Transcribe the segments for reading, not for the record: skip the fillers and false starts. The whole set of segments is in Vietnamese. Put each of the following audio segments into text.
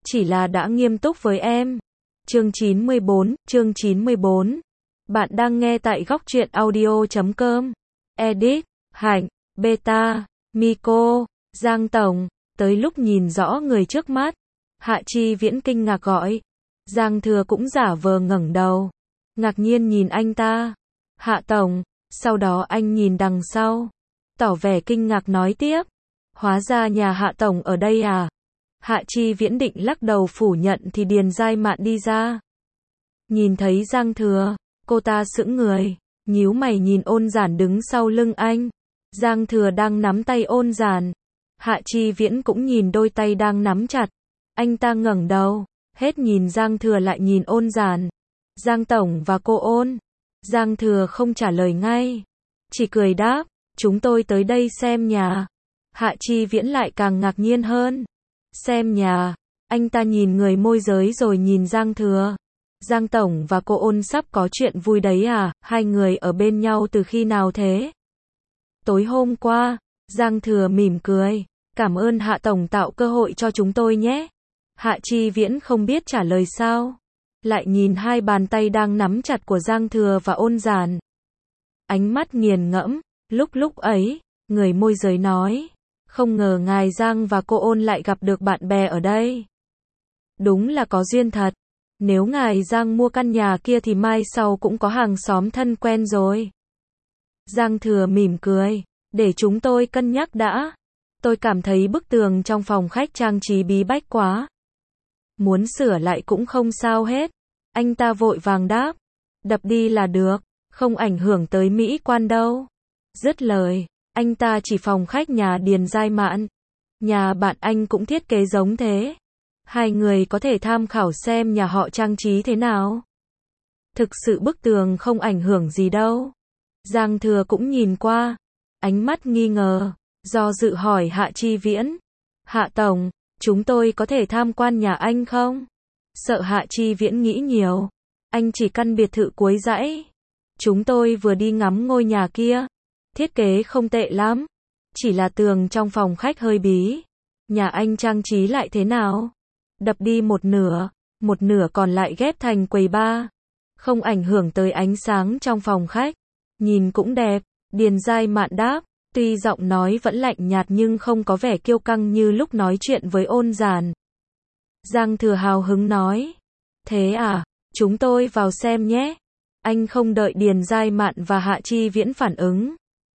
chỉ là đã nghiêm túc với em. Chương 94. Bạn đang nghe tại góc truyện audio.com. Edit, Hạnh, Beta, Miko, Giang Tổng. Tới lúc nhìn rõ người trước mắt, Hạ Chi Viễn kinh ngạc gọi. Giang Thừa cũng giả vờ ngẩng đầu, ngạc nhiên nhìn anh ta. Hạ Tổng. Sau đó anh nhìn đằng sau, tỏ vẻ kinh ngạc nói tiếp. Hóa ra nhà Hạ Tổng ở đây à? Hạ Chi Viễn định lắc đầu phủ nhận thì Điền Giai Mạn đi ra. Nhìn thấy Giang Thừa, cô ta sững người, nhíu mày nhìn Ôn Giản đứng sau lưng anh. Giang Thừa đang nắm tay Ôn Giản. Hạ Chi Viễn cũng nhìn đôi tay đang nắm chặt. Anh ta ngẩng đầu, hết nhìn Giang Thừa lại nhìn Ôn Giản. Giang Tổng và cô Ôn. Giang Thừa không trả lời ngay, chỉ cười đáp, chúng tôi tới đây xem nhà. Hạ Chi Viễn lại càng ngạc nhiên hơn. Xem nhà? Anh ta nhìn người môi giới rồi nhìn Giang Thừa. Giang Tổng và cô Ôn sắp có chuyện vui đấy à? Hai người ở bên nhau từ khi nào thế? Tối hôm qua. Giang Thừa mỉm cười. Cảm ơn Hạ Tổng tạo cơ hội cho chúng tôi nhé. Hạ Chi Viễn không biết trả lời sao. Lại nhìn hai bàn tay đang nắm chặt của Giang Thừa và Ôn Giản. Ánh mắt nghiền ngẫm. Lúc ấy, người môi giới nói. Không ngờ ngài Giang và cô Ôn lại gặp được bạn bè ở đây. Đúng là có duyên thật. Nếu ngài Giang mua căn nhà kia thì mai sau cũng có hàng xóm thân quen rồi. Giang Thừa mỉm cười. Để chúng tôi cân nhắc đã. Tôi cảm thấy bức tường trong phòng khách trang trí bí bách quá. Muốn sửa lại cũng không sao hết. Anh ta vội vàng đáp. Đập đi là được. Không ảnh hưởng tới mỹ quan đâu. Dứt lời, anh ta chỉ phòng khách nhà Điền Giai Mạn. Nhà bạn anh cũng thiết kế giống thế. Hai người có thể tham khảo xem nhà họ trang trí thế nào. Thực sự bức tường không ảnh hưởng gì đâu. Giang Thừa cũng nhìn qua. Ánh mắt nghi ngờ, do dự hỏi Hạ Chi Viễn. Hạ Tổng, chúng tôi có thể tham quan nhà anh không? Sợ Hạ Chi Viễn nghĩ nhiều. Anh chỉ căn biệt thự cuối dãy. Chúng tôi vừa đi ngắm ngôi nhà kia. Thiết kế không tệ lắm. Chỉ là tường trong phòng khách hơi bí. Nhà anh trang trí lại thế nào? Đập đi một nửa còn lại ghép thành quầy bar. Không ảnh hưởng tới ánh sáng trong phòng khách. Nhìn cũng đẹp. Điền Giai Mạn đáp. Tuy giọng nói vẫn lạnh nhạt nhưng không có vẻ kiêu căng như lúc nói chuyện với Ôn Giản. Giang Thừa hào hứng nói. Thế à, chúng tôi vào xem nhé. Anh không đợi Điền Giai Mạn và Hạ Chi Viễn phản ứng.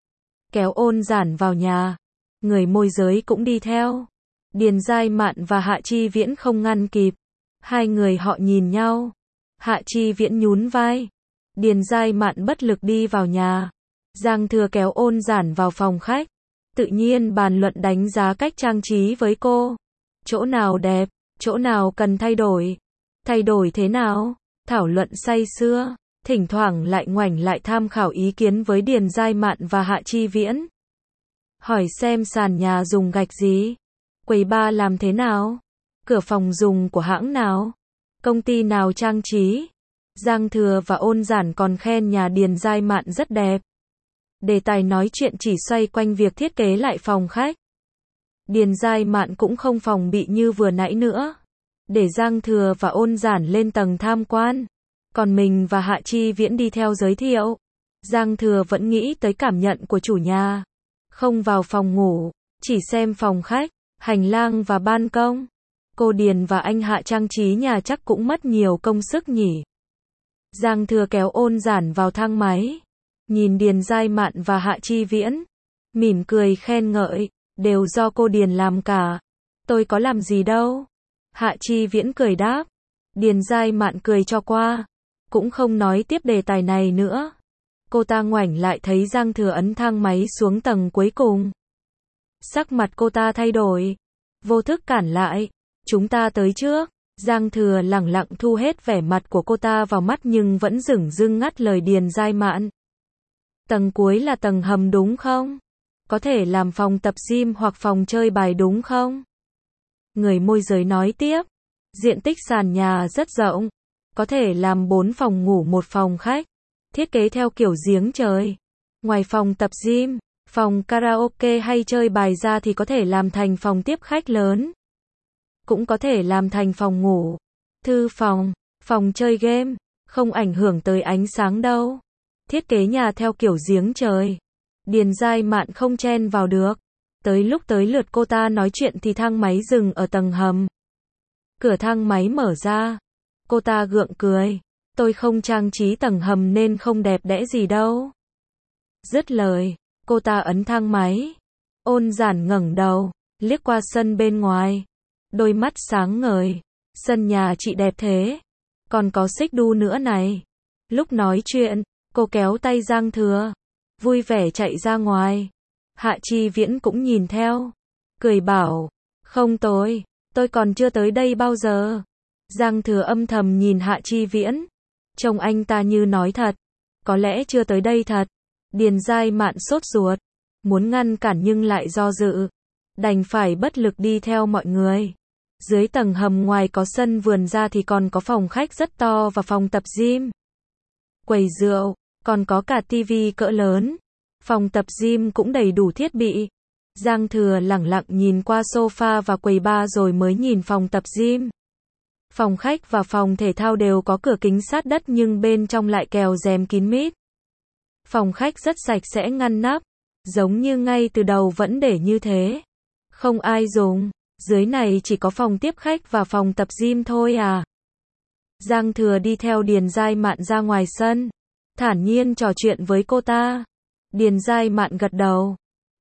Kéo Ôn Giản vào nhà. Người môi giới cũng đi theo. Điền Giai Mạn và Hạ Chi Viễn không ngăn kịp. Hai người họ nhìn nhau. Hạ Chi Viễn nhún vai. Điền Giai Mạn bất lực đi vào nhà. Giang Thừa kéo Ôn Giản vào phòng khách. Tự nhiên bàn luận đánh giá cách trang trí với cô. Chỗ nào đẹp, chỗ nào cần thay đổi. Thay đổi thế nào? Thảo luận say sưa. Thỉnh thoảng lại ngoảnh lại tham khảo ý kiến với Điền Giai Mạn và Hạ Chi Viễn. Hỏi xem sàn nhà dùng gạch gì? Quầy bar làm thế nào? Cửa phòng dùng của hãng nào? Công ty nào trang trí? Giang Thừa và Ôn Giản còn khen nhà Điền Giai Mạn rất đẹp. Đề tài nói chuyện chỉ xoay quanh việc thiết kế lại phòng khách. Điền Giai Mạn cũng không phòng bị như vừa nãy nữa. Để Giang Thừa và Ôn Giản lên tầng tham quan. Còn mình và Hạ Chi Viễn đi theo giới thiệu. Giang Thừa vẫn nghĩ tới cảm nhận của chủ nhà. Không vào phòng ngủ, chỉ xem phòng khách, hành lang và ban công. Cô Điền và anh Hạ trang trí nhà chắc cũng mất nhiều công sức nhỉ. Giang Thừa kéo Ôn Giản vào thang máy. Nhìn Điền Giai Mạn và Hạ Chi Viễn. Mỉm cười khen ngợi. Đều do cô Điền làm cả. Tôi có làm gì đâu. Hạ Chi Viễn cười đáp. Điền Giai Mạn cười cho qua. Cũng không nói tiếp đề tài này nữa. Cô ta ngoảnh lại thấy Giang Thừa ấn thang máy xuống tầng cuối cùng. Sắc mặt cô ta thay đổi. Vô thức cản lại. Chúng ta tới trước. Giang Thừa lẳng lặng thu hết vẻ mặt của cô ta vào mắt nhưng vẫn dửng dưng ngắt lời Điền Giai Mạn. Tầng cuối là tầng hầm đúng không? Có thể làm phòng tập gym hoặc phòng chơi bài đúng không? Người môi giới nói tiếp. Diện tích sàn nhà rất rộng. Có thể làm 4 phòng ngủ 1 phòng khách. Thiết kế theo kiểu giếng trời. Ngoài phòng tập gym, phòng karaoke hay chơi bài ra thì có thể làm thành phòng tiếp khách lớn. cũng có thể làm thành phòng ngủ, thư phòng, phòng chơi game, không ảnh hưởng tới ánh sáng đâu. Thiết kế nhà theo kiểu giếng trời. Điền Giai Mạn không chen vào được. Tới lúc tới lượt cô ta nói chuyện thì thang máy dừng ở tầng hầm. Cửa thang máy mở ra. Cô ta gượng cười. Tôi không trang trí tầng hầm nên không đẹp đẽ gì đâu. Dứt lời, cô ta ấn thang máy. Ôn Giản ngẩng đầu, liếc qua sân bên ngoài. Đôi mắt sáng ngời. Sân nhà chị đẹp thế. Còn có xích đu nữa này. Lúc nói chuyện, cô kéo tay Giang Thừa. Vui vẻ chạy ra ngoài. Hạ Chi Viễn cũng nhìn theo. Cười bảo. Không tôi còn chưa tới đây bao giờ. Giang Thừa âm thầm nhìn Hạ Chi Viễn. Trông anh ta như nói thật. Có lẽ chưa tới đây thật. Điền Giai Mạn sốt ruột. Muốn ngăn cản nhưng lại do dự. Đành phải bất lực đi theo mọi người. Dưới tầng hầm ngoài có sân vườn ra thì còn có phòng khách rất to và phòng tập gym. Quầy rượu, còn có cả tivi cỡ lớn. Phòng tập gym cũng đầy đủ thiết bị. Giang Thừa lẳng lặng nhìn qua sofa và quầy bar rồi mới nhìn phòng tập gym. Phòng khách và phòng thể thao đều có cửa kính sát đất nhưng bên trong lại kèo rèm kín mít. Phòng khách rất sạch sẽ ngăn nắp, giống như ngay từ đầu vẫn để như thế. Không ai dùng, dưới này chỉ có phòng tiếp khách và phòng tập gym thôi à. Giang Thừa đi theo Điền Giai Mạn ra ngoài sân, thản nhiên trò chuyện với cô ta. Điền Giai Mạn gật đầu.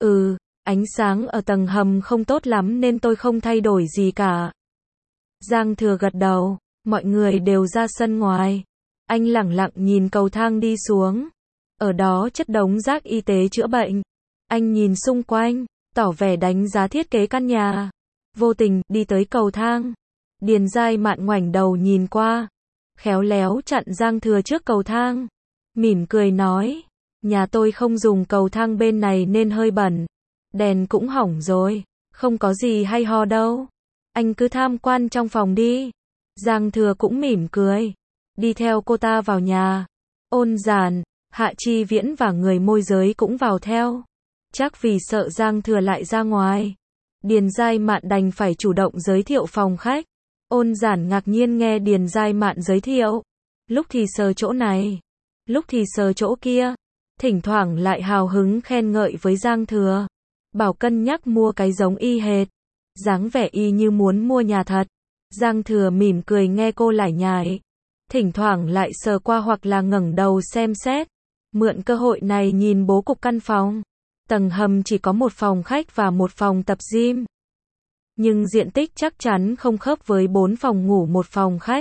Ánh sáng ở tầng hầm không tốt lắm nên tôi không thay đổi gì cả. Giang Thừa gật đầu, mọi người đều ra sân ngoài. Anh lẳng lặng nhìn cầu thang đi xuống. Ở đó chất đống rác y tế chữa bệnh. Anh nhìn xung quanh, tỏ vẻ đánh giá thiết kế căn nhà. Vô tình, đi tới cầu thang. Điền Giai Mạn ngoảnh đầu nhìn qua. Khéo léo chặn Giang Thừa trước cầu thang. Mỉm cười nói. Nhà tôi không dùng cầu thang bên này nên hơi bẩn. Đèn cũng hỏng rồi. Không có gì hay ho đâu. Anh cứ tham quan trong phòng đi. Giang Thừa cũng mỉm cười. Đi theo cô ta vào nhà. Ôn Giản, Hạ Chi Viễn và người môi giới cũng vào theo. Chắc vì sợ Giang Thừa lại ra ngoài. Điền Giai Mạn đành phải chủ động giới thiệu phòng khách. Ôn Giản ngạc nhiên nghe Điền Giai Mạn giới thiệu. Lúc thì sờ chỗ này. Lúc thì sờ chỗ kia. Thỉnh thoảng lại hào hứng khen ngợi với Giang Thừa. Bảo cân nhắc mua cái giống y hệt. Dáng vẻ y như muốn mua nhà thật. Giang Thừa mỉm cười nghe cô lải nhải. Thỉnh thoảng lại sờ qua hoặc là ngẩng đầu xem xét. Mượn cơ hội này nhìn bố cục căn phòng. Tầng hầm chỉ có một phòng khách và một phòng tập gym. Nhưng diện tích chắc chắn không khớp với 4 phòng ngủ một phòng khách.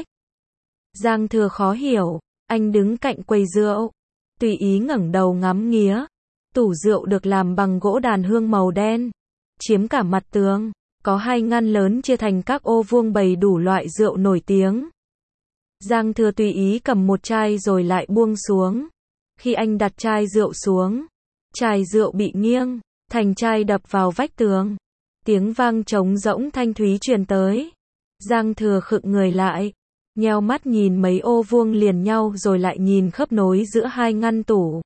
Giang Thừa khó hiểu. Anh đứng cạnh quầy rượu. Tùy ý ngẩng đầu ngắm nghía. Tủ rượu được làm bằng gỗ đàn hương màu đen. Chiếm cả mặt tường. Có 2 ngăn lớn chia thành các ô vuông bày đủ loại rượu nổi tiếng. Giang Thừa tùy ý cầm một chai rồi lại buông xuống. Khi anh đặt chai rượu xuống, chai rượu bị nghiêng, thành chai đập vào vách tường. Tiếng vang trống rỗng thanh thúy truyền tới. Giang Thừa khựng người lại, nheo mắt nhìn mấy ô vuông liền nhau rồi lại nhìn khớp nối giữa 2 ngăn tủ.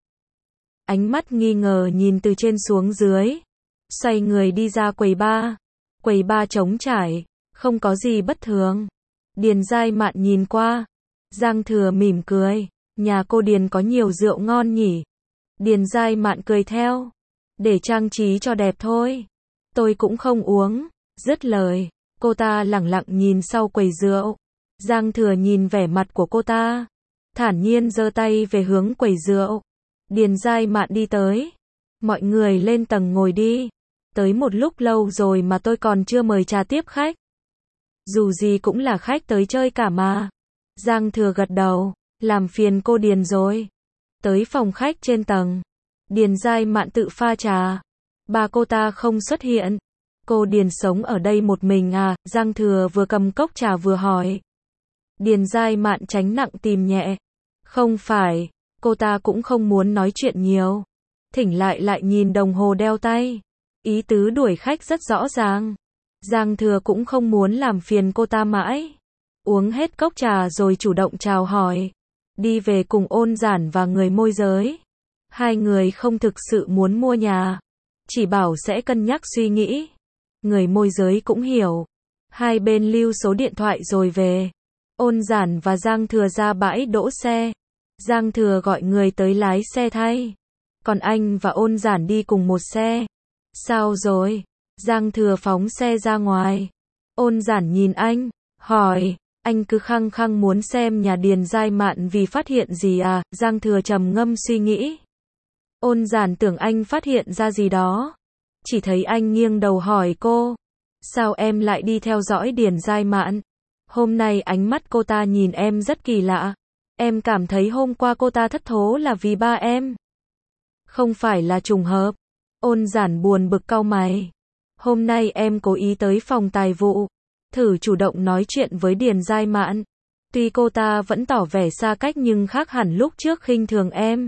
Ánh mắt nghi ngờ nhìn từ trên xuống dưới. Xoay người đi ra quầy bar. Quầy bar trống trải, không có gì bất thường. Điền Giai Mạn nhìn qua. Giang Thừa mỉm cười. Nhà cô Điền có nhiều rượu ngon nhỉ. Điền Giai Mạn cười theo. Để trang trí cho đẹp thôi. Tôi cũng không uống. Dứt lời, cô ta lẳng lặng nhìn sau quầy rượu. Giang Thừa nhìn vẻ mặt của cô ta. Thản nhiên giơ tay về hướng quầy rượu. Điền Giai Mạn đi tới. Mọi người lên tầng ngồi đi. Tới một lúc lâu rồi mà tôi còn chưa mời trà tiếp khách. Dù gì cũng là khách tới chơi cả mà. Giang Thừa gật đầu. Làm phiền cô Điền rồi. Tới phòng khách trên tầng. Điền Giai Mạn tự pha trà. Bà cô ta không xuất hiện. Cô Điền sống ở đây một mình à? Giang Thừa vừa cầm cốc trà vừa hỏi. Điền Giai Mạn tránh nặng tìm nhẹ. Không phải. Cô ta cũng không muốn nói chuyện nhiều. Thỉnh lại nhìn đồng hồ đeo tay. Ý tứ đuổi khách rất rõ ràng. Giang Thừa cũng không muốn làm phiền cô ta mãi. Uống hết cốc trà rồi chủ động chào hỏi. Đi về cùng Ôn Giản và người môi giới. 2 người không thực sự muốn mua nhà. Chỉ bảo sẽ cân nhắc suy nghĩ. Người môi giới cũng hiểu. Hai bên lưu số điện thoại rồi về. Ôn Giản và Giang Thừa ra bãi đỗ xe. Giang Thừa gọi người tới lái xe thay. Còn anh và Ôn Giản đi cùng một xe. Sao rồi? Giang Thừa phóng xe ra ngoài. Ôn Giản nhìn anh, hỏi, anh cứ khăng khăng muốn xem nhà Điền Giai Mạn vì phát hiện gì à? Giang Thừa trầm ngâm suy nghĩ. Ôn Giản tưởng anh phát hiện ra gì đó. Chỉ thấy anh nghiêng đầu hỏi cô, sao em lại đi theo dõi Điền Giai Mạn? Hôm nay ánh mắt cô ta nhìn em rất kỳ lạ. Em cảm thấy hôm qua cô ta thất thố là vì ba em. Không phải là trùng hợp. Ôn Giản buồn bực cau mày. Hôm nay em cố ý tới phòng tài vụ, thử chủ động nói chuyện với Điền Giai Mạn. Tuy cô ta vẫn tỏ vẻ xa cách nhưng khác hẳn lúc trước khinh thường em.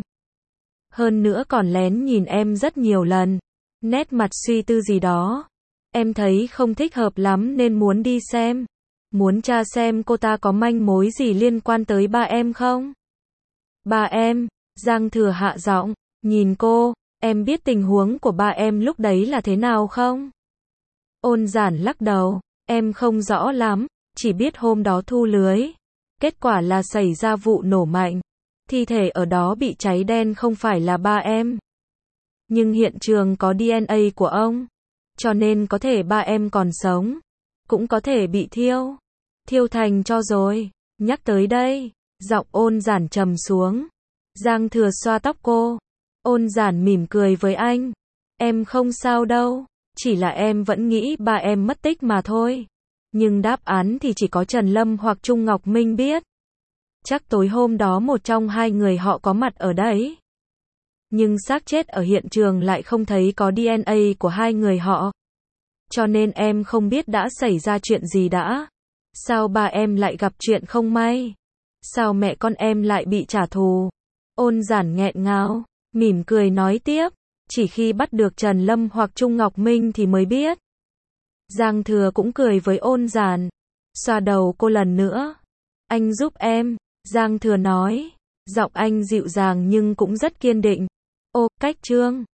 Hơn nữa còn lén nhìn em rất nhiều lần. Nét mặt suy tư gì đó. Em thấy không thích hợp lắm nên muốn đi xem. Muốn tra xem cô ta có manh mối gì liên quan tới ba em không? Ba em, Giang Thừa hạ giọng, nhìn cô, em biết tình huống của ba em lúc đấy là thế nào không? Ôn Giản lắc đầu, em không rõ lắm, chỉ biết hôm đó thu lưới. Kết quả là xảy ra vụ nổ mạnh. Thi thể ở đó bị cháy đen không phải là ba em. Nhưng hiện trường có DNA của ông. Cho nên có thể ba em còn sống. Cũng có thể bị thiêu. Thiêu thành tro rồi. Nhắc tới đây, giọng Ôn Giản trầm xuống. Giang Thừa xoa tóc cô. Ôn Giản mỉm cười với anh. Em không sao đâu. Chỉ là em vẫn nghĩ ba em mất tích mà thôi. Nhưng đáp án thì chỉ có Trần Lâm hoặc Trung Ngọc Minh biết. Chắc tối hôm đó một trong hai người họ có mặt ở đấy. Nhưng xác chết ở hiện trường lại không thấy có DNA của hai người họ. Cho nên em không biết đã xảy ra chuyện gì đã. Sao ba em lại gặp chuyện không may? Sao mẹ con em lại bị trả thù? Ôn Giản nghẹn ngào, mỉm cười nói tiếp. Chỉ khi bắt được Trần Lâm hoặc Trung Ngọc Minh thì mới biết. Giang Thừa cũng cười với Ôn Giản. Xoa đầu cô lần nữa. Anh giúp em. Giang Thừa nói. Giọng anh dịu dàng nhưng cũng rất kiên định. Ô, cách Trương.